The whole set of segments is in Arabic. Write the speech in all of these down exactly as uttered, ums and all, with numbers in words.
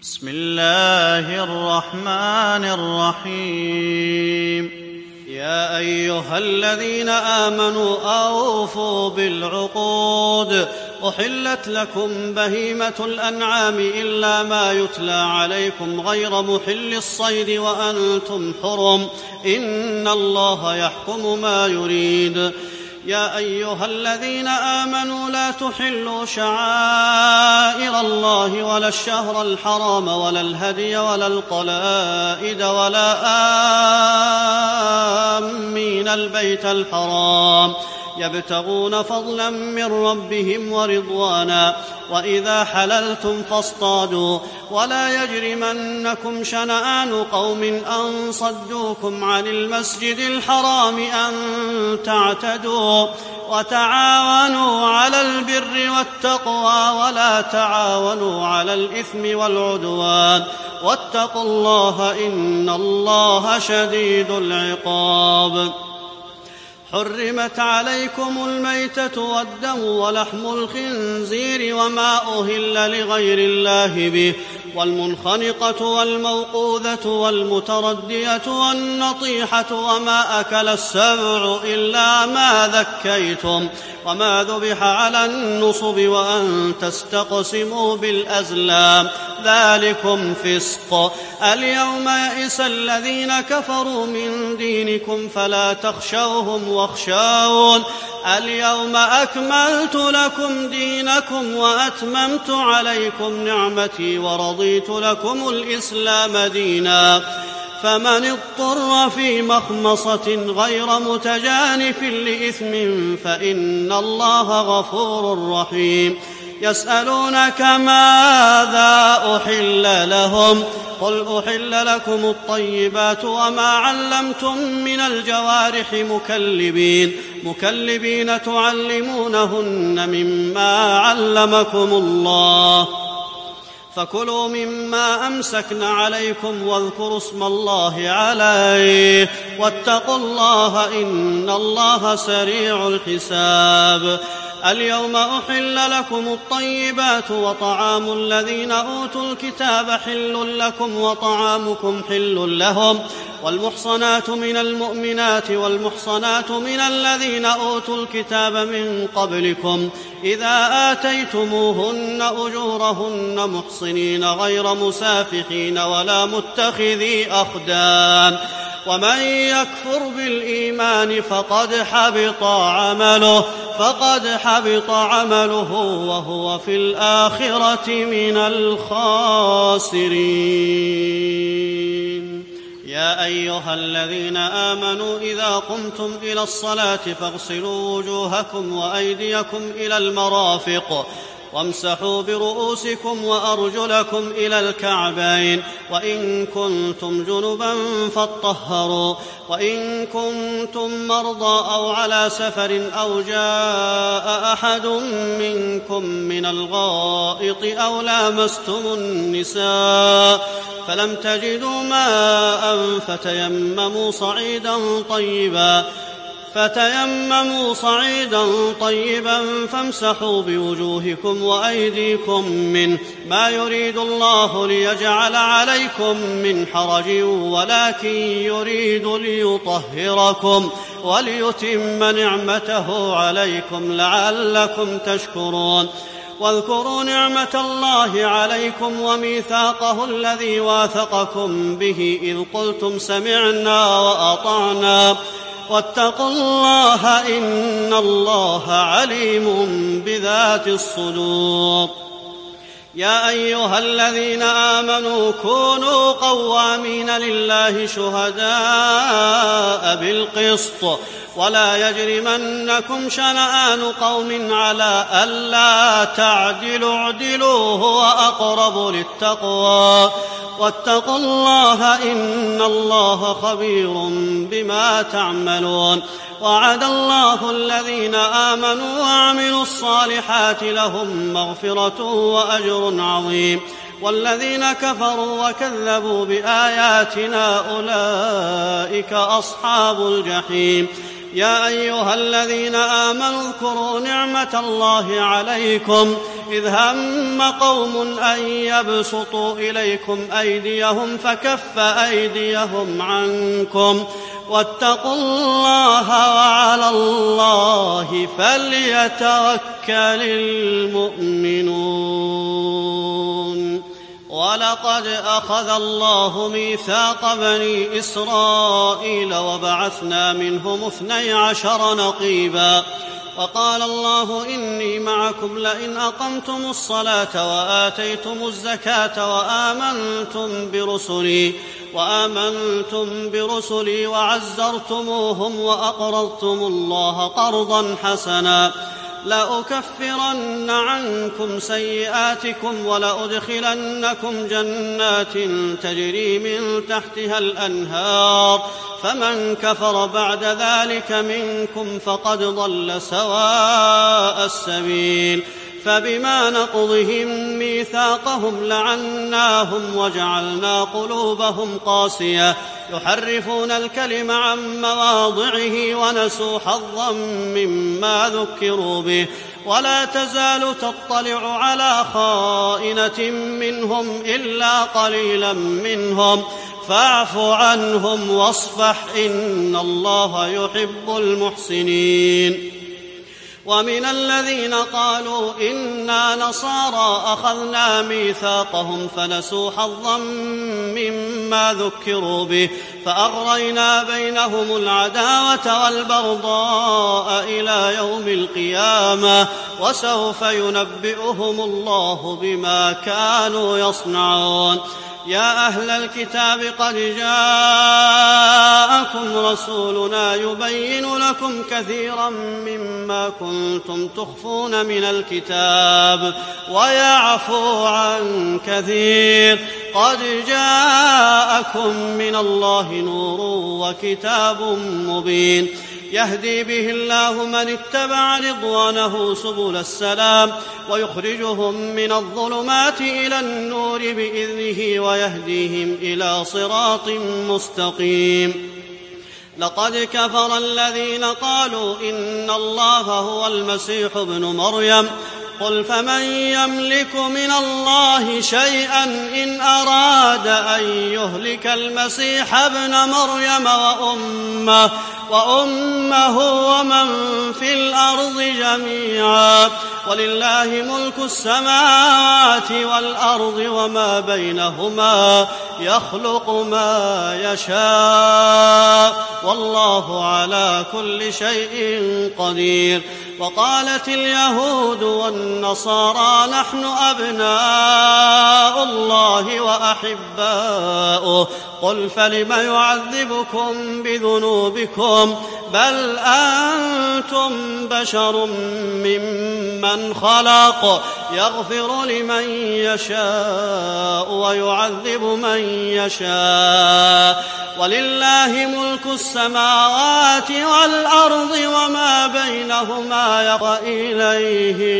بسم الله الرحمن الرحيم. يا أيها الذين آمنوا أوفوا بالعقود. أحلت لكم بهيمة الأنعام إلا ما يتلى عليكم غير محل الصيد وأنتم حرم، إن الله يحكم ما يريد. يا أيها الذين آمنوا لا تحلوا شعائر الله ولا الشهر الحرام ولا الهدي ولا القلائد ولا آمين البيت الحرام يبتغون فضلا من ربهم ورضوانا، وإذا حللتم فاصطادوا، ولا يجرمنكم شنآن قوم أن صدوكم عن المسجد الحرام أن تعتدوا، وتعاونوا على البر والتقوى ولا تعاونوا على الإثم والعدوان، واتقوا الله إن الله شديد العقاب. حرمت عليكم الميتة والدم ولحم الخنزير وما أهل لغير الله به، والمنخنقة والموقوذة والمتردية والنطيحة وما أكل السبع إلا ما ذكيتم، وما ذبح على النصب، وأن تستقسموا بالأزلام، ذلكم فسق. اليوم يئس الذين كفروا من دينكم فلا تخشوهم واخشون، اليوم أكملت لكم دينكم وأتممت عليكم نعمتي ورضيت لكم الإسلام دينا، فمن اضطر في مخمصة غير متجانف لإثم فإن الله غفور رحيم. يسألونك ماذا أحل لهم، قل أحل لكم الطيبات وما علمتم من الجوارح مكلبين مكلبين تعلمونهن مما علمكم الله، فكلوا مما أمسكن عليكم واذكروا اسم الله عليه، واتقوا الله إن الله سريع الحساب. اليوم أحل لكم الطيبات، وطعام الذين أوتوا الكتاب حل لكم وطعامكم حل لهم، والمحصنات من المؤمنات والمحصنات من الذين أوتوا الكتاب من قبلكم إذا آتيتموهن أجورهن محصنين غير مسافحين ولا متخذي أخدان، ومن يكفر بالإيمان فقد حبط عمله فقد حبط عمله وهو في الآخرة من الخاسرين. يا أيها الذين آمنوا إذا قمتم إلى الصلاة فاغسلوا وجوهكم وأيديكم إلى المرافق، وامسحوا برؤوسكم وأرجلكم إلى الكعبين، وإن كنتم جنبا فاطهروا، وإن كنتم مرضى أو على سفر أو جاء أحد منكم من الغائط أو لامستم النساء فلم تجدوا ماء فتيمموا صعيدا طيبا فتيمموا صعيدا طيبا فامسحوا بوجوهكم وأيديكم منه، ما يريد الله ليجعل عليكم من حرج ولكن يريد ليطهركم وليتم نعمته عليكم لعلكم تشكرون. واذكروا نعمة الله عليكم وميثاقه الذي واثقكم به إذ قلتم سمعنا وأطعنا، واتقوا الله إن الله عليم بذات الصدور. يا أيها الذين آمنوا كونوا قوامين لله شهداء بالقسط، ولا يجرمنكم شنآن قوم على ألا تعدلوا اعدلوا هو أقرب للتقوى، واتقوا الله إن الله خبير بما تعملون. وعد الله الذين آمنوا وعملوا الصالحات لهم مغفرة وأجر عظيم، والذين كفروا وكذبوا بآياتنا أولئك أصحاب الجحيم. يا أيها الذين آمنوا اذكروا نعمة الله عليكم إذ هم قوم أن يبسطوا إليكم أيديهم فكف أيديهم عنكم واتقوا الله وعلى الله فليتوكل المؤمنون. ولقد أخذ الله ميثاق بني إسرائيل وبعثنا منهم اثني عشر نقيبا وقال الله إني معكم لئن أقمتم الصلاة وآتيتم الزكاة وآمنتم برسلي وآمنتم برسلي وعزرتموهم وأقرضتم الله قرضا حسنا لأكفرن عنكم سيئاتكم ولأدخلنكم جنات تجري من تحتها الأنهار فمن كفر بعد ذلك منكم فقد ضل سواء السبيل. فبما نقضهم ميثاقهم لعناهم وجعلنا قلوبهم قاسية يحرفون الكلم عن مواضعه ونسوا حظا مما ذكروا به ولا تزال تطلع على خائنة منهم إلا قليلا منهم فاعف عنهم واصفح إن الله يحب المحسنين. ومن الذين قالوا إنا نصارى أخذنا ميثاقهم فنسوا حظا مما ذكروا به فأغرينا بينهم العداوة والبغضاء إلى يوم القيامة وسوف ينبئهم الله بما كانوا يصنعون. يا أهل الكتاب قد جاءكم رسولنا يبين لكم كثيرا مما كنتم تخفون من الكتاب ويعفو عن كثير قد جاءكم من الله نور وكتاب مبين يهدي به الله من اتبع رضوانه سبل السلام ويخرجهم من الظلمات إلى النور بإذنه ويهديهم إلى صراط مستقيم. لقد كفر الذين قالوا إن الله هو المسيح ابن مريم قل فمن يملك من الله شيئا إن أراد أن يهلك المسيح ابن مريم وأمه, وأمه ومن في الأرض جميعا ولله ملك السماوات والأرض وما بينهما يخلق ما يشاء والله على كل شيء قدير. وقالت اليهود والنصارى نحن أبناء الله وأحباؤه قل فلم يعذبكم بذنوبكم بل أنتم بشر ممن خلق يغفر لمن يشاء ويعذب من يشاء ولله ملك السماوات والأرض وما بينهما وإليه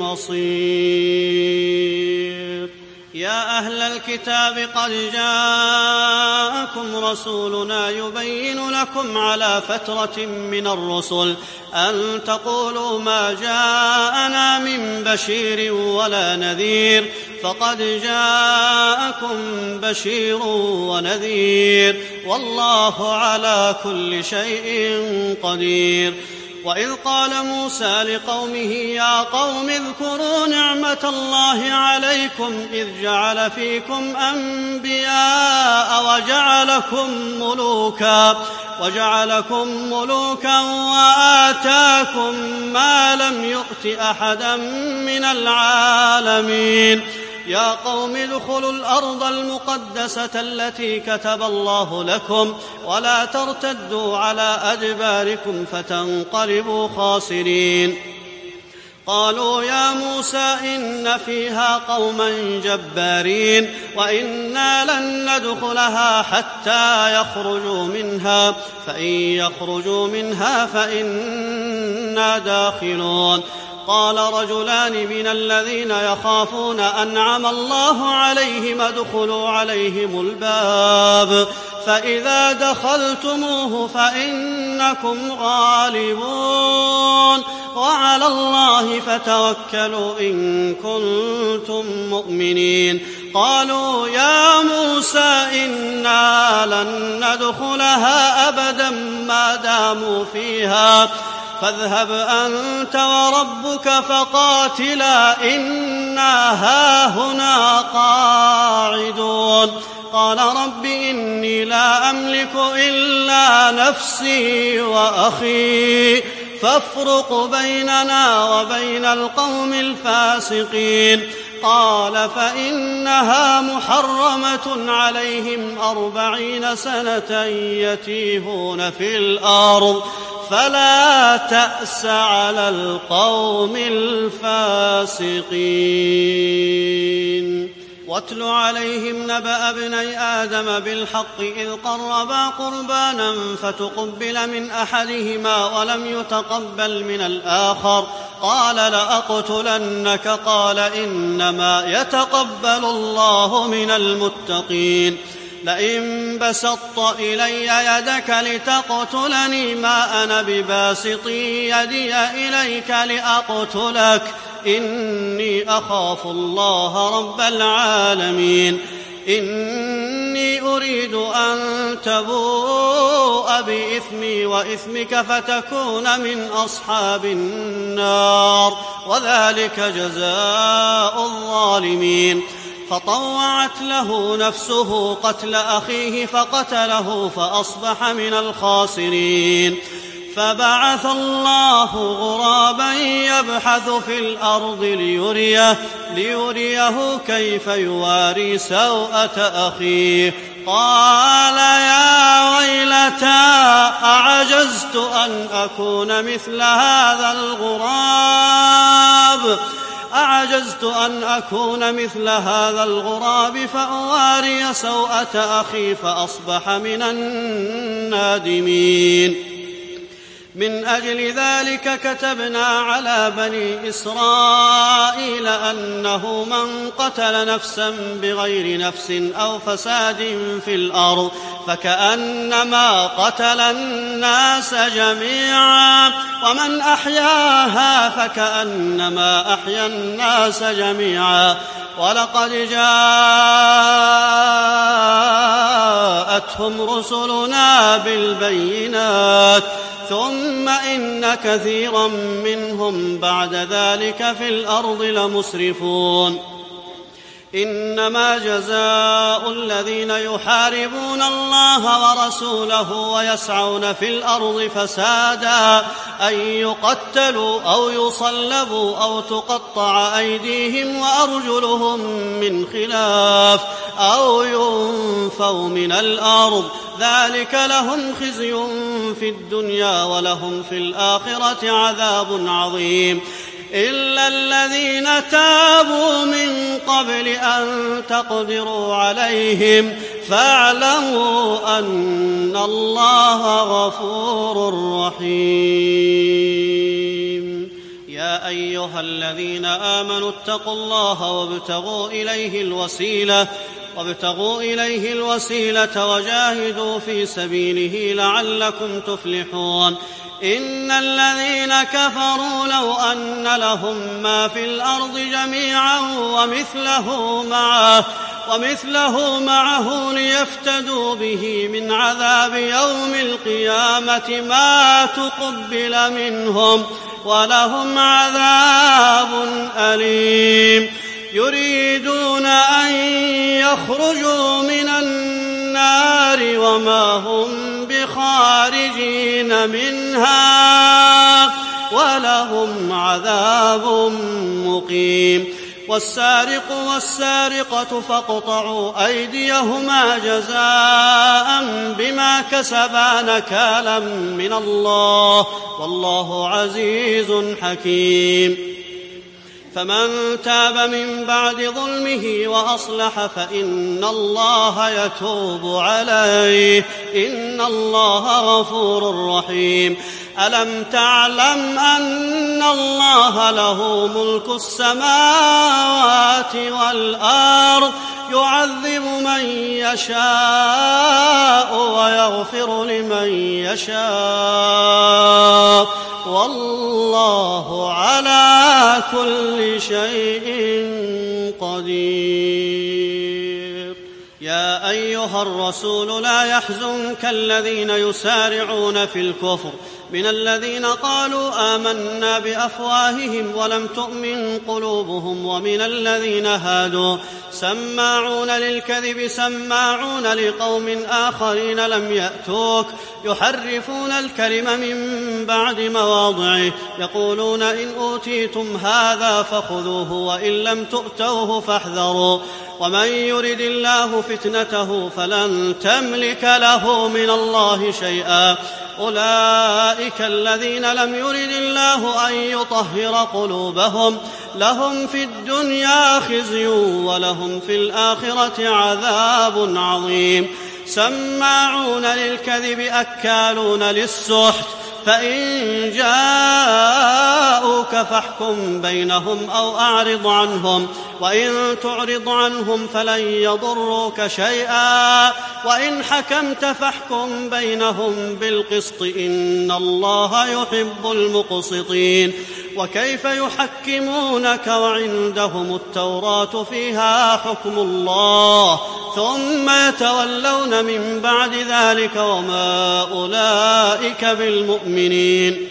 المصير. يا أهل الكتاب قد جاءكم رسولنا يبين لكم على فترة من الرسل أن تقولوا ما جاءنا من بشير ولا نذير فقد جاءكم بشير ونذير والله على كل شيء قدير. وإذ قال موسى لقومه يا قوم اذكروا نعمة الله عليكم إذ جعل فيكم أنبياء وجعلكم ملوكا وجعلكم ملوكا وآتاكم ما لم يؤت أحدا من العالمين. يا قوم ادخلوا الأرض المقدسة التي كتب الله لكم ولا ترتدوا على أدباركم فتنقلبوا خاسرين. قالوا يا موسى إن فيها قوما جبارين وإنا لن ندخلها حتى يخرجوا منها فإن يخرجوا منها فإنا داخلون. قال رجلان من الذين يخافون أنعم الله عليهم ادخلوا عليهم الباب فإذا دخلتموه فإنكم غالبون وعلى الله فتوكلوا إن كنتم مؤمنين. قالوا يا موسى إنا لن ندخلها أبدا ما داموا فيها فاذهب أنت وربك فقاتلا إنا هاهنا قاعدون. قال رب إني لا أملك إلا نفسي وأخي فافرق بيننا وبين القوم الفاسقين. قال فإنها محرمة عليهم أربعين سنة يتيهون في الأرض فلا تأس على القوم الفاسقين. واتل عليهم نبأ ابني آدم بالحق إذ قربا قربانا فتقبل من أحدهما ولم يتقبل من الآخر قال لأقتلنك قال إنما يتقبل الله من المتقين. لئن بسطت إلي يدك لتقتلني ما أنا بباسط يدي إليك لأقتلك إني أخاف الله رب العالمين. إني أريد أن تبوء بإثمي وإثمك فتكون من أصحاب النار وذلك جزاء الظالمين. فطوعت له نفسه قتل أخيه فقتله فأصبح من الخاسرين. فبعث الله غرابا يبحث في الأرض ليريه, ليريه كيف يواري سوءة أخيه. قال يا ويلتى أعجزت أن أكون مثل هذا الغراب أعجزت أن أكون مثل هذا الغراب فأواري سوءة أخي فأصبح من النادمين. من أجل ذلك كتبنا على بني إسرائيل أنه من قتل نفسا بغير نفس أو فساد في الأرض فكأنما قتل الناس جميعا ومن أحياها فكأنما أحيا الناس جميعا. ولقد جاءتهم رسلنا بالبينات ثم إن كثيرا منهم بعد ذلك في الأرض لمسرفون. إنما جزاء الذين يحاربون الله ورسوله ويسعون في الأرض فسادا أن يقتلوا أو يصلبوا أو تقطع أيديهم وأرجلهم من خلاف أو ينفوا من الأرض ذلك لهم خزي في الدنيا ولهم في الآخرة عذاب عظيم. إلا الذين تابوا من قبل أن تقدروا عليهم فاعلموا أن الله غفور رحيم. يا أيها الذين آمنوا اتقوا الله وابتغوا إليه الوسيلة وابتغوا إليه الوسيلة وجاهدوا في سبيله لعلكم تفلحون. إن الذين كفروا لو أن لهم ما في الأرض جميعا ومثله معه, ومثله معه ليفتدوا به من عذاب يوم القيامة ما تقبل منهم ولهم عذاب أليم. يريدون أن يخرجوا من النار وما هم بخارجين منها ولهم عذاب مقيم. والسارق والسارقة فاقطعوا أيديهما جزاء بما كسبا نكالا من الله والله عزيز حكيم. فمن تاب من بعد ظلمه وأصلح فإن الله يتوب عليه إن الله غفور رحيم. ألم تعلم أن الله له ملك السماوات والأرض يعذب من يشاء ويغفر لمن يشاء والله على كل شيء قدير. يا أيها الرسول لا يحزنك الذين يسارعون في الكفر من الذين قالوا آمنا بأفواههم ولم تؤمن قلوبهم ومن الذين هادوا سماعون للكذب سماعون لقوم آخرين لم يأتوك يحرفون الكلم من بعد مواضعه يقولون إن أوتيتم هذا فخذوه وإن لم تؤتوه فاحذروا ومن يرد الله فتنته فلن تملك له من الله شيئا أولئك الذين لم يرد الله أن يطهر قلوبهم لهم في الدنيا خزي ولهم في الآخرة عذاب عظيم. سماعون للكذب أكالون للسحت فإن جاءوك فاحكم بينهم أو أعرض عنهم وإن تعرض عنهم فلن يضروك شيئا وإن حكمت فاحكم بينهم بالقسط إن الله يحب المقسطين. وكيف يحكمونك وعندهم التوراة فيها حكم الله ثم يتولون من بعد ذلك وما أولئك بالمؤمنين.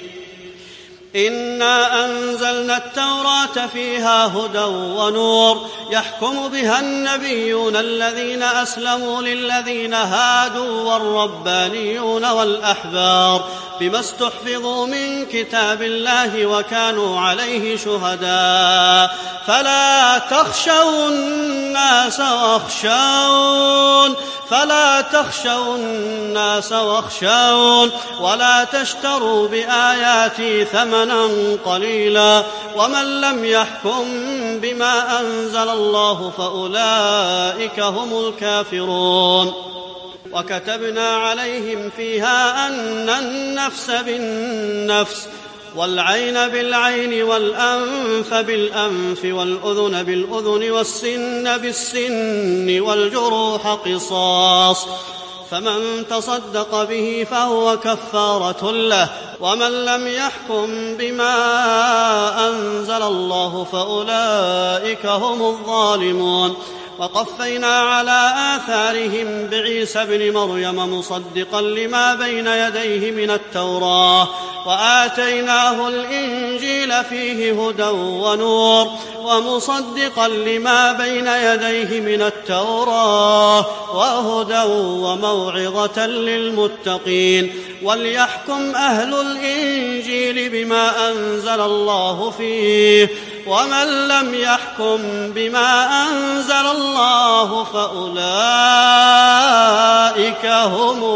إنا أنزلنا التوراة فيها هدى ونور يحكم بها النبيون الذين أسلموا للذين هادوا والربانيون والأحبار بما استحفظوا من كتاب الله وكانوا عليه شهداء فلا تخشوا الناس واخشون فلا تخشوا الناس واخشون ولا تشتروا بآياتي ثمنا قليلا ومن لم يحكم بما أنزل الله فأولئك هم الكافرون. وكتبنا عليهم فيها أن النفس بالنفس والعين بالعين والأنف بالأنف والأذن بالأذن والسن بالسن والجروح قصاص فمن تصدق به فهو كفارة له ومن لم يحكم بما أنزل الله فأولئك هم الظالمون. وقفينا على آثارهم بعيسى ابن مريم مصدقا لما بين يديه من التوراة وآتيناه الإنجيل فيه هدى ونور ومصدقا لما بين يديه من التوراة وهدى وموعظة للمتقين. وليحكم أهل الإنجيل بما أنزل الله فيه ومن لم يحكم بما أنزل الله فأولئك هم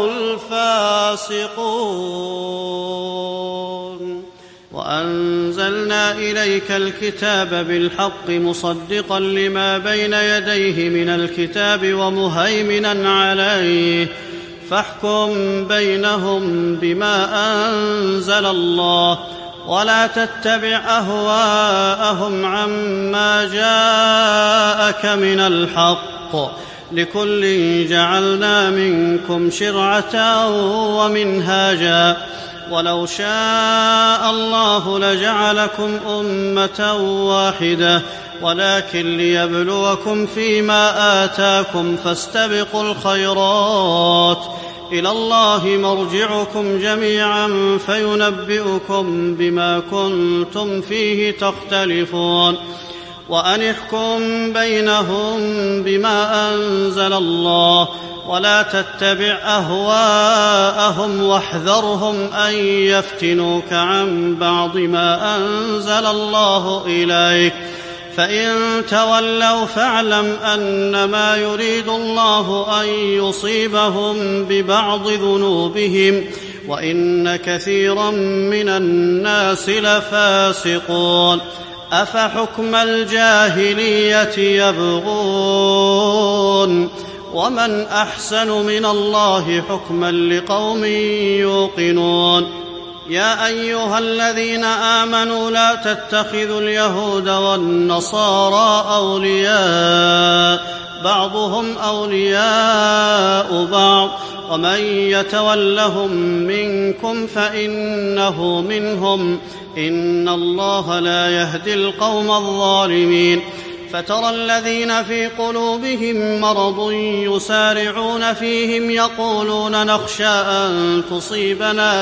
الفاسقون. وأنزلنا إليك الكتاب بالحق مصدقا لما بين يديه من الكتاب ومهيمنا عليه فاحكم بينهم بما أنزل الله ولا تتبع أهواءهم عما جاءك من الحق لكل جعلنا منكم شرعة ومنهاجا ولو شاء الله لجعلكم أمة واحدة ولكن ليبلوكم فيما آتاكم فاستبقوا الخيرات إلى الله مرجعكم جميعا فينبئكم بما كنتم فيه تختلفون. وأن احكم بينهم بما أنزل الله ولا تتبع أهواءهم واحذرهم أن يفتنوك عن بعض ما أنزل الله إليك فإن تولوا فاعلم أنما يريد الله أن يصيبهم ببعض ذنوبهم وإن كثيرا من الناس لفاسقون. أفحكم الجاهلية يبغون ومن أحسن من الله حكما لقوم يوقنون. يا أيها الذين آمنوا لا تتخذوا اليهود والنصارى أولياء بعضهم أولياء بعض ومن يتولهم منكم فإنه منهم إن الله لا يهدي القوم الظالمين فترى الذين في قلوبهم مرض يسارعون فيهم يقولون نخشى أن تصيبنا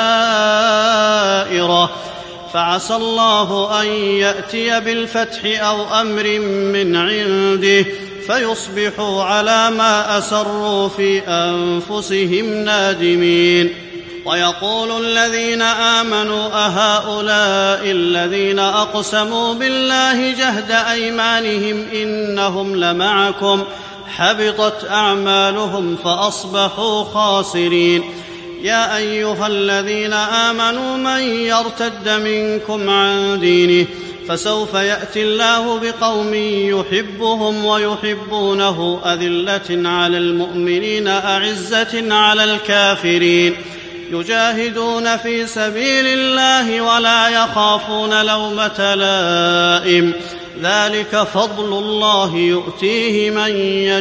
دائرة فعسى الله أن يأتي بالفتح أو أمر من عنده فيصبحوا على ما أسروا في أنفسهم نادمين ويقول الذين آمنوا أهؤلاء الذين أقسموا بالله جهد أيمانهم إنهم لمعكم حبطت أعمالهم فأصبحوا خاسرين يا أيها الذين آمنوا من يرتد منكم عن دينه فسوف يأتي الله بقوم يحبهم ويحبونه أذلة على المؤمنين أعزة على الكافرين يجاهدون في سبيل الله ولا يخافون لومة لائم ذلك فضل الله يؤتيه من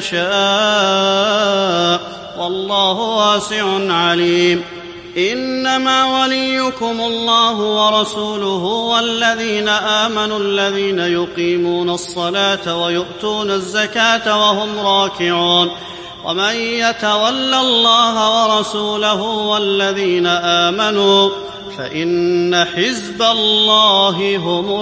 يشاء والله واسع عليم إنما وليكم الله ورسوله والذين آمنوا الذين يقيمون الصلاة ويؤتون الزكاة وهم راكعون ومن يتول الله ورسوله والذين آمنوا فإن حزب الله هم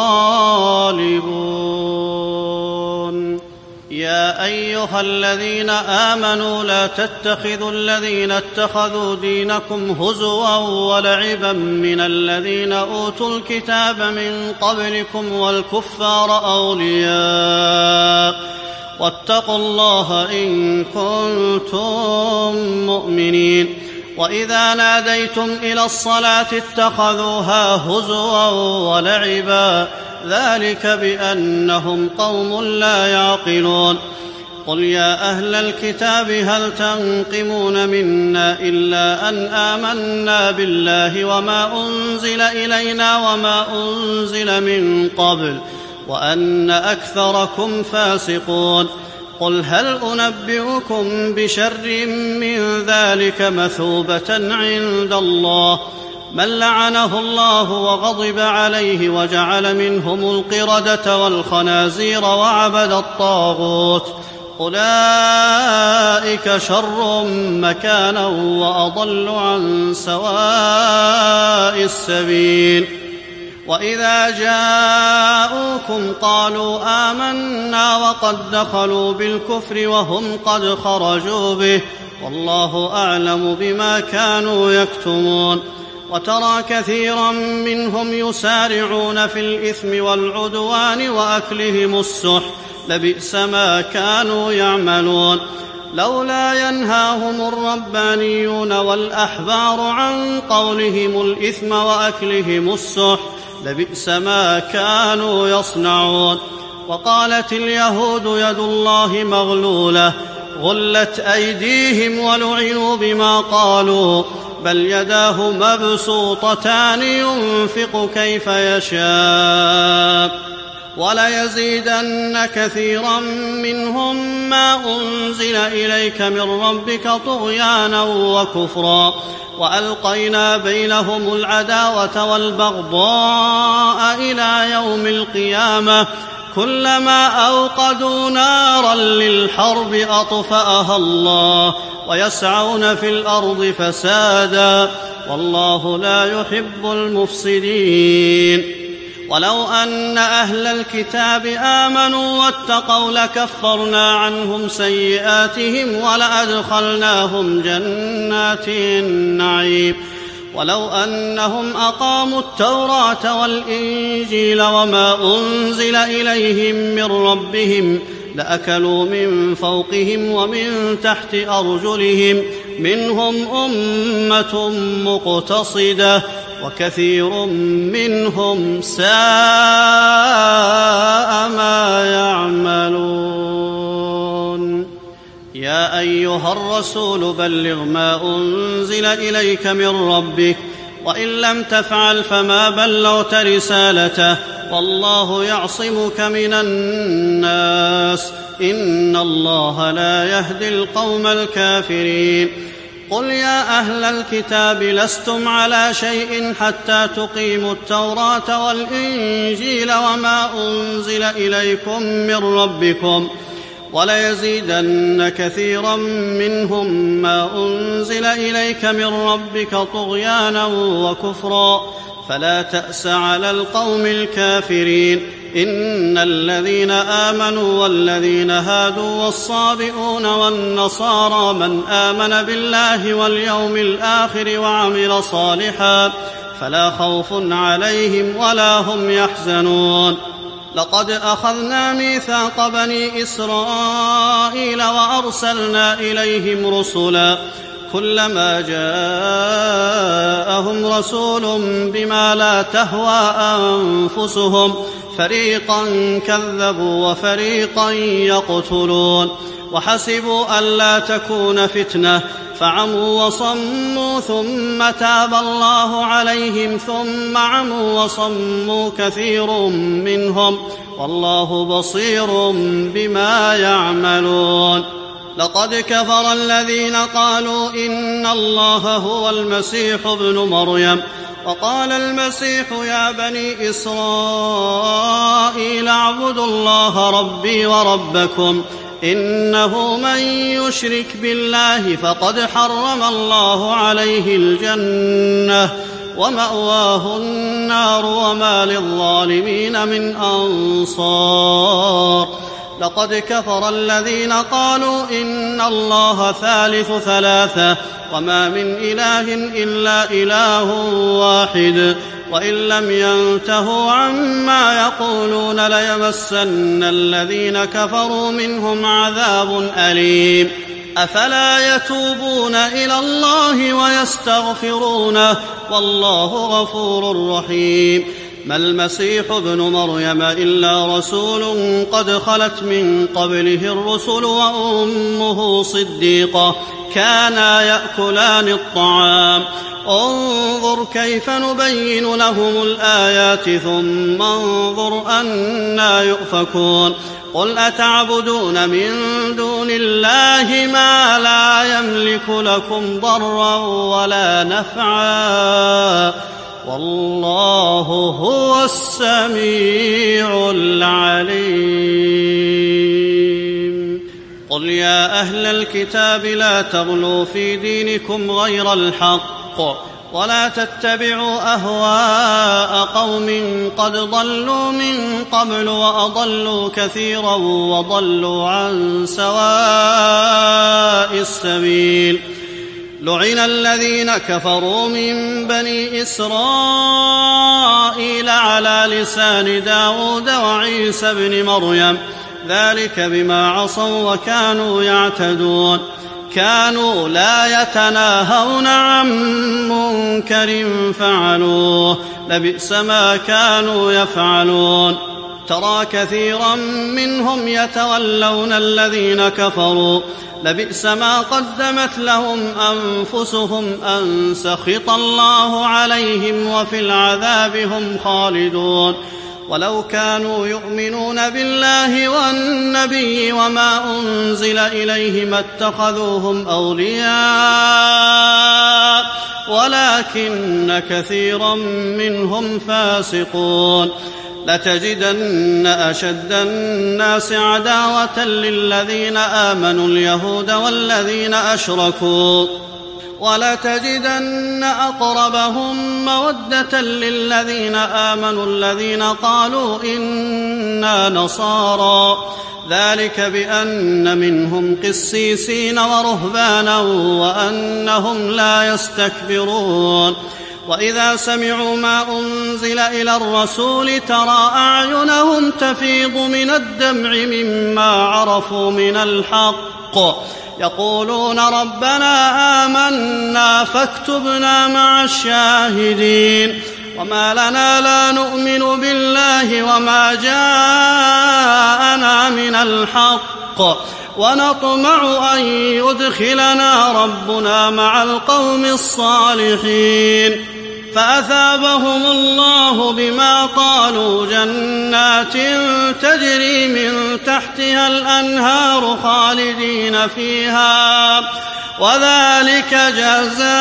الغالبون يا أيها الذين آمنوا لا تتخذوا الذين اتخذوا دينكم هزوا ولعبا من الذين أوتوا الكتاب من قبلكم والكفار أولياء واتقوا الله إن كنتم مؤمنين وإذا ناديتم إلى الصلاة اتخذوها هزوا ولعبا ذلك بأنهم قوم لا يعقلون قل يا أهل الكتاب هل تنقمون منا إلا أن آمنا بالله وما أنزل إلينا وما أنزل من قبل وأن أكثركم فاسقون قل هل أنبئكم بشر من ذلك مثوبة عند الله من لعنه الله وغضب عليه وجعل منهم القردة والخنازير وعبد الطاغوت أولئك شر مكانا وأضل عن سواء السبيل وإذا جاءوكم قالوا آمنا وقد دخلوا بالكفر وهم قد خرجوا به والله أعلم بما كانوا يكتمون وترى كثيرا منهم يسارعون في الإثم والعدوان وأكلهم السحت لبئس ما كانوا يعملون لولا ينهاهم الربانيون والأحبار عن قولهم الإثم وأكلهم السحت لبئس ما كانوا يصنعون وقالت اليهود يد الله مغلولة غلت أيديهم ولعنوا بما قالوا بل يداه مبسوطتان ينفق كيف يشاء وليزيدن كثيرا منهم ما أنزل إليك من ربك طغيانا وكفرا وألقينا بينهم العداوة والبغضاء إلى يوم القيامة كلما أوقدوا نارا للحرب أطفأها الله ويسعون في الأرض فسادا والله لا يحب المفسدين ولو أن أهل الكتاب آمنوا واتقوا لكفرنا عنهم سيئاتهم ولأدخلناهم جنات النعيم ولو أنهم أقاموا التوراة والإنجيل وما أنزل إليهم من ربهم لأكلوا من فوقهم ومن تحت أرجلهم منهم أمة مقتصدة وكثير منهم ساء ما يعملون يا أيها الرسول بلغ ما أنزل إليك من ربك وإن لم تفعل فما بلغت رسالته والله يعصمك من الناس إن الله لا يهدي القوم الكافرين. قل يا أهل الكتاب لستم على شيء حتى تقيموا التوراة والإنجيل وما أنزل إليكم من ربكم وليزيدن كثيرا منهم ما أنزل إليك من ربك طغيانا وكفرا فلا تأس على القوم الكافرين. إن الذين آمنوا والذين هادوا والصابئون والنصارى من آمن بالله واليوم الآخر وعمل صالحا فلا خوف عليهم ولا هم يحزنون. لقد أخذنا ميثاق بني إسرائيل وأرسلنا إليهم رسلا كلما جاءهم رسول بما لا تهوى أنفسهم فريقا كذبوا وفريقا يقتلون وحسبوا ألا تكون فتنة فعموا وصموا ثم تاب الله عليهم ثم عموا وصموا كثير منهم والله بصير بما يعملون. لقد كفر الذين قالوا إن الله هو المسيح ابن مريم وقال المسيح يا بني إسرائيل اعبدوا الله ربي وربكم إنه من يشرك بالله فقد حرم الله عليه الجنة ومأواه النار وما للظالمين من أنصار. لقد كفر الذين قالوا إن الله ثالث ثلاثة وما من إله إلا إله واحد وإن لم ينتهوا عما يقولون ليمسن الذين كفروا منهم عذاب أليم. أفلا يتوبون إلى الله ويستغفرونه والله غفور رحيم. ما المسيح ابن مريم إلا رسول قد خلت من قبله الرسل وأمه صديقة كانا يأكلان الطعام انظر كيف نبين لهم الآيات ثم انظر أنى يؤفكون. قل أتعبدون من دون الله ما لا يملك لكم ضرا ولا نفعا والله هو السميع العليم. قل يا أهل الكتاب لا تغلوا في دينكم غير الحق ولا تتبعوا أهواء قوم قد ضلوا من قبل وأضلوا كثيرا وضلوا عن سواء السبيل. لعن الذين كفروا من بني إسرائيل على لسان داود وعيسى بن مريم ذلك بما عصوا وكانوا يعتدون. كانوا لا يتناهون عن منكر فعلوه لبئس ما كانوا يفعلون. ترى كثيرا منهم يتولون الذين كفروا لبئس ما قدمت لهم أنفسهم أن سخط الله عليهم وفي العذاب هم خالدون. ولو كانوا يؤمنون بالله والنبي وما أنزل إليه ما اتخذوهم أولياء ولكن كثيرا منهم فاسقون. لتجدن أشد الناس عداوة للذين آمنوا اليهود والذين أشركوا ولتجدن أقربهم مودة للذين آمنوا الذين قالوا إنا نصارى ذلك بأن منهم قسيسين ورهبانا وأنهم لا يستكبرون. وإذا سمعوا ما أنزل إلى الرسول ترى أعينهم تفيض من الدمع مما عرفوا من الحق يقولون ربنا آمنا فاكتبنا مع الشاهدين. وما لنا لا نؤمن بالله وما جاءنا من الحق ونطمع أن يدخلنا ربنا مع القوم الصالحين. فأثابهم الله بما قالوا جنات تجري من تحتها الأنهار خالدين فيها وذلك جزاء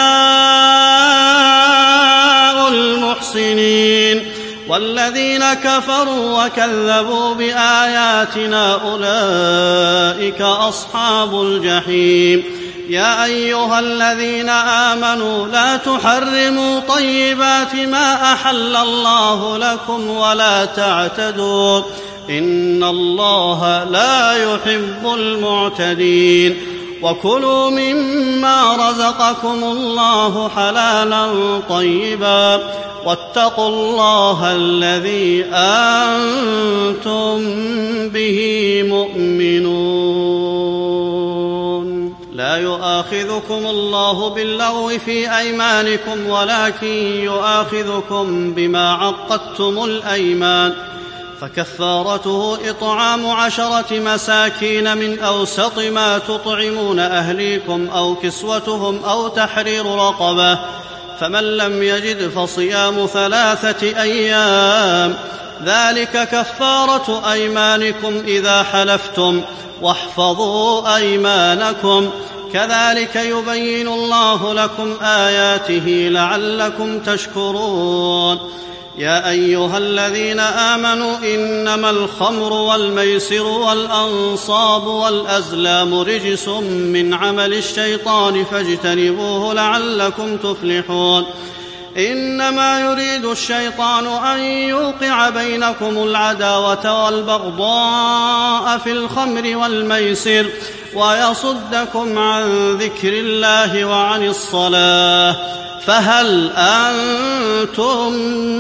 المحسنين. والذين كفروا وكذبوا بآياتنا أولئك أصحاب الجحيم. يا أيها الذين آمنوا لا تحرموا طيبات ما أحل الله لكم ولا تعتدوا إن الله لا يحب المعتدين. وكلوا مما رزقكم الله حلالا طيبا واتقوا الله الذي أنتم به مؤمنون. لا يؤاخذكم الله باللغو في أيمانكم ولكن يؤاخذكم بما عقدتم الأيمان فكفارته إطعام عشرة مساكين من أوسط ما تطعمون أهليكم أو كسوتهم أو تحرير رقبة فمن لم يجد فصيام ثلاثة أيام ذلك كفارة أيمانكم إذا حلفتم واحفظوا أيمانكم كذلك يبين الله لكم آياته لعلكم تشكرون. يا أيها الذين آمنوا إنما الخمر والميسر والأنصاب والأزلام رجس من عمل الشيطان فاجتنبوه لعلكم تفلحون. إنما يريد الشيطان أن يوقع بينكم العداوة والبغضاء في الخمر والميسر ويصدكم عن ذكر الله وعن الصلاة فهل أنتم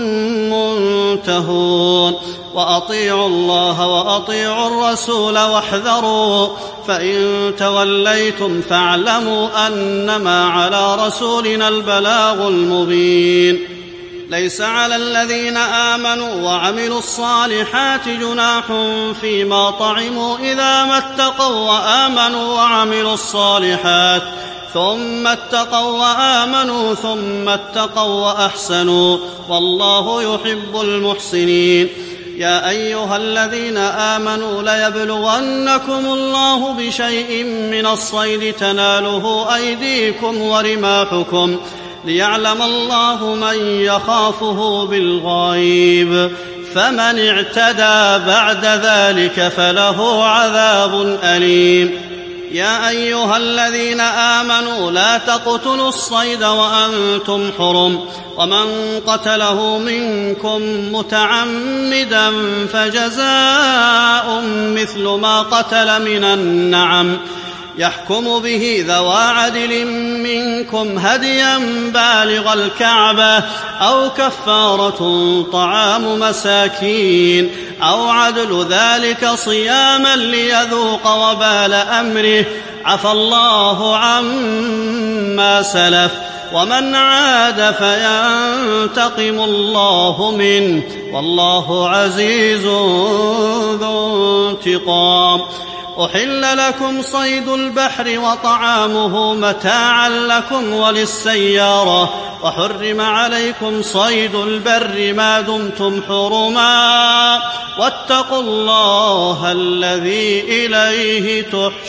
منتهون. وأطيعوا الله وأطيعوا الرسول واحذروا فإن توليتم فاعلموا أنما على رسولنا البلاغ المبين. ليس على الذين آمنوا وعملوا الصالحات جناح فيما طعموا إذا ما اتقوا وآمنوا وعملوا الصالحات ثم اتقوا وآمنوا ثم اتقوا وأحسنوا والله يحب المحسنين. يا أيها الذين آمنوا ليبلونكم الله بشيء من الصيد تناله أيديكم ورماحكم ليعلم الله من يخافه بالغيب فمن اعتدى بعد ذلك فله عذاب أليم. يا أيها الذين آمنوا لا تقتلوا الصيد وأنتم حرم ومن قتله منكم متعمدا فجزاء مثل ما قتل من النعم يحكم به ذوى عدل منكم هديا بالغ الكعبة أو كفارة طعام مساكين أو عدل ذلك صياما ليذوق وبال أمره عفى الله عما سلف ومن عاد فينتقم الله منه والله عزيز ذو انتقام. أحل لكم صيد البحر وطعامه متاعا لكم وللسيارة وحرم عليكم صيد البر ما دمتم حرما واتقوا الله الذي إليه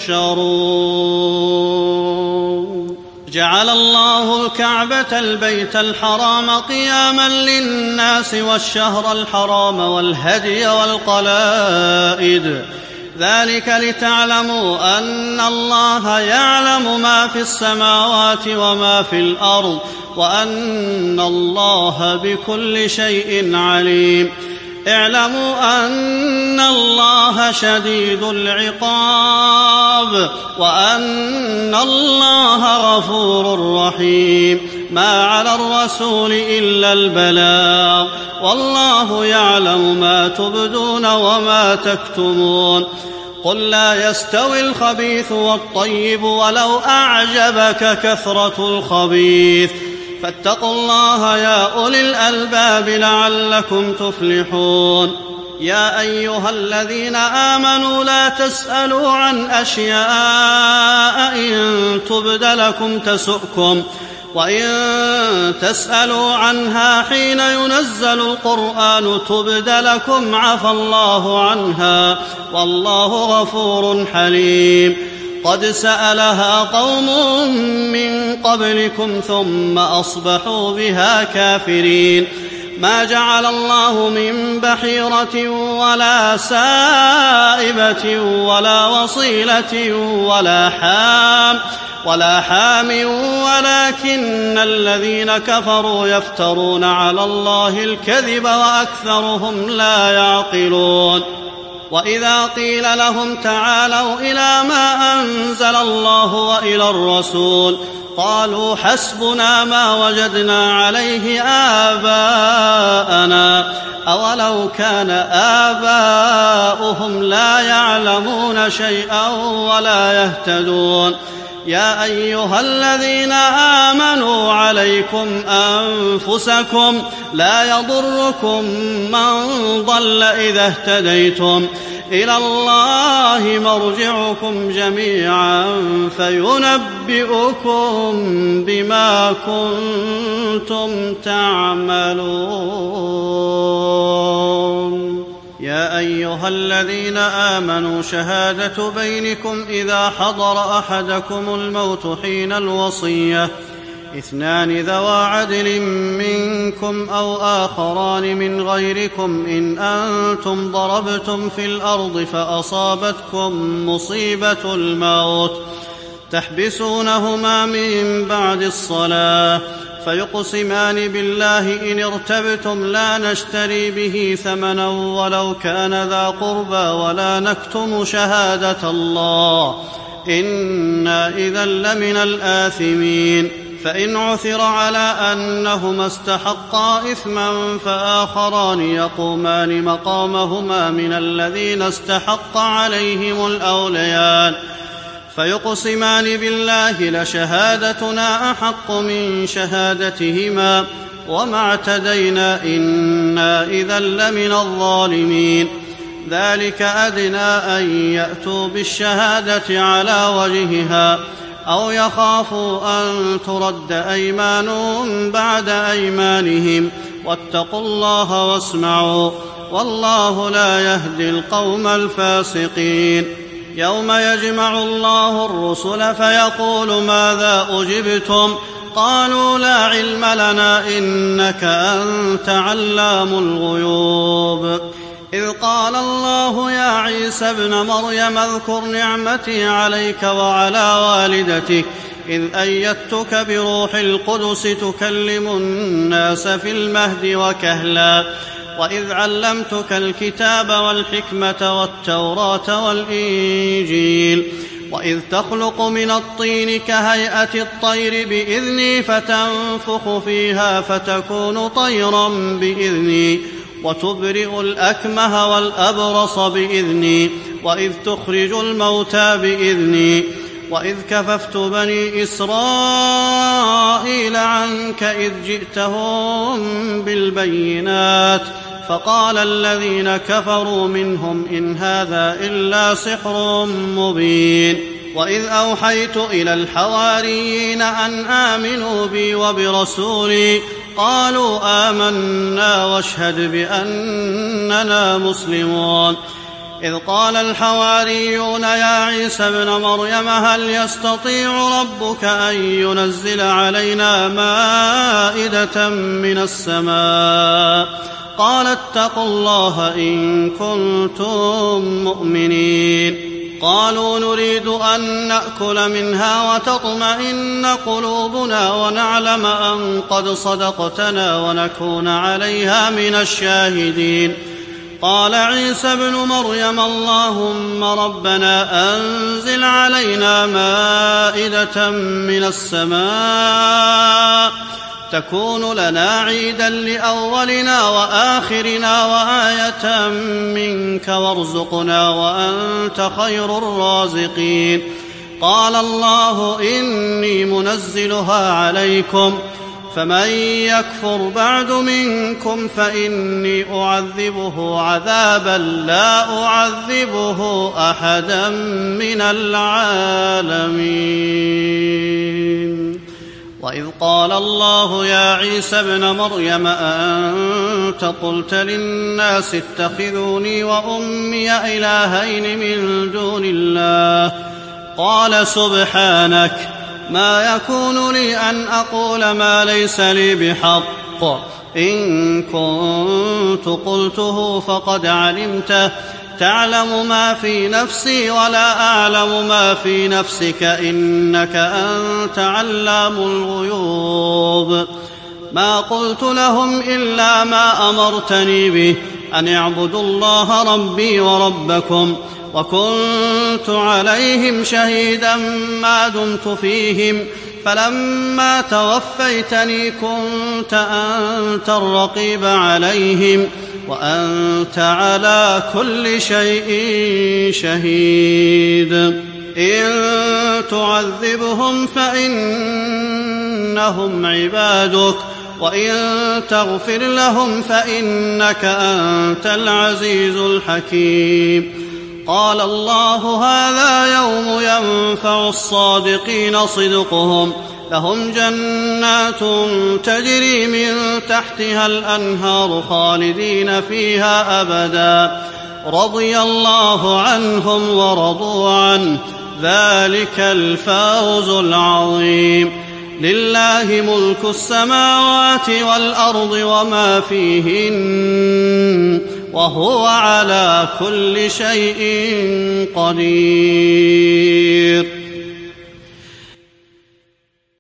تحشرون. جعل الله الكعبة البيت الحرام قياما للناس والشهر الحرام والهدي والقلائد ذلك لتعلموا أن الله يعلم ما في السماوات وما في الأرض وأن الله بكل شيء عليم. اعلموا أن الله شديد العقاب وأن الله غفور رحيم. ما على الرسول إلا البلاغ والله يعلم ما تبدون وما تكتمون. قل لا يستوي الخبيث والطيب ولو أعجبك كثرة الخبيث فاتقوا الله يا أولي الألباب لعلكم تفلحون. يا أيها الذين آمنوا لا تسألوا عن أشياء إن تبد لكم تسؤكم وإن تسألوا عنها حين ينزل القرآن تبد لكم عفى الله عنها والله غفور حليم. قد سألها قوم من قبلكم ثم أصبحوا بها كافرين. ما جعل الله من بحيرة ولا سائبة ولا وصيلة ولا حام ولا حام ولكن الذين كفروا يفترون على الله الكذب وأكثرهم لا يعقلون. وإذا قيل لهم تعالوا إلى ما أنزل الله وإلى الرسول قالوا حسبنا ما وجدنا عليه آباءنا أولو كان آباؤهم لا يعلمون شيئا ولا يهتدون. يا أيها الذين آمنوا عليكم أنفسكم لا يضركم من ضل إذا اهتديتم إلى الله مرجعكم جميعا فينبئكم بما كنتم تعملون. يا أيها الذين آمنوا شهادة بينكم إذا حضر أحدكم الموت حين الوصية اثنان ذوا عدل منكم أو آخران من غيركم إن أنتم ضربتم في الأرض فأصابتكم مصيبة الموت تحبسونهما من بعد الصلاة فيقسمان بالله إن ارتبتم لا نشتري به ثمنا ولو كان ذا قربى ولا نكتم شهادة الله إنا إذا لمن الآثمين. فإن عثر على أنهما استحقا إثما فآخران يقومان مقامهما من الذين استحق عليهم الأوليان فيقسمان بالله لشهادتنا أحق من شهادتهما وما اعتدينا إنا إذا لمن الظالمين. ذلك أدنى أن يأتوا بالشهادة على وجهها أو يخافوا أن ترد أيمان بعد أيمانهم واتقوا الله واسمعوا والله لا يهدي القوم الفاسقين. يوم يجمع الله الرسل فيقول ماذا أجبتم قالوا لا علم لنا إنك أنت علام الغيوب. إذ قال الله يا عيسى ابن مريم اذكر نعمتي عليك وعلى والدتك إذ أيدتك بروح القدس تكلم الناس في المهد وكهلا وإذ علمتك الكتاب والحكمة والتوراة والإنجيل وإذ تخلق من الطين كهيئة الطير بإذني فتنفخ فيها فتكون طيرا بإذني وتبرئ الأكمه والأبرص بإذني وإذ تخرج الموتى بإذني وإذ كففت بني إسرائيل عنك إذ جئتهم بالبينات فقال الذين كفروا منهم إن هذا إلا سحر مبين. وإذ أوحيت إلى الحواريين أن آمنوا بي وبرسولي قالوا آمنا واشهد بأننا مسلمون. إذ قال الحواريون يا عيسى ابن مريم هل يستطيع ربك أن ينزل علينا مائدة من السماء قال اتقوا الله إن كنتم مؤمنين. قالوا نريد أن نأكل منها وتطمئن قلوبنا ونعلم أن قد صدقتنا ونكون عليها من الشاهدين. قال عيسى ابن مريم اللهم ربنا أنزل علينا مائدة من السماء تكون لنا عيدا لأولنا وآخرنا وآية منك وارزقنا وأنت خير الرازقين. قال الله إني منزلها عليكم فمن يكفر بعد منكم فإني أعذبه عذابا لا أعذبه أحدا من العالمين. وإذ قال الله يا عيسى ابن مريم أأنت قلت للناس اتخذوني وأمي إلهين من دون الله قال سبحانك ما يكون لي أن أقول ما ليس لي بحق إن كنت قلته فقد علمته تعلم ما في نفسي ولا أعلم ما في نفسك إنك أنت علام الغيوب ما قلت لهم إلا ما أمرتني به أن اعبدوا الله ربي وربكم وكنت عليهم شهيدا ما دمت فيهم فلما توفيتني كنت أنت الرقيب عليهم وأنت على كل شيء شهيد إن تعذبهم فإنهم عبادك وإن تغفر لهم فإنك أنت العزيز الحكيم قال الله هذا يوم ينفع الصادقين صدقهم لهم جنات تجري من تحتها الأنهار خالدين فيها أبدا رضي الله عنهم ورضوا عنه ذلك الفوز العظيم لله ملك السماوات والأرض وما فيهن وهو على كل شيء قدير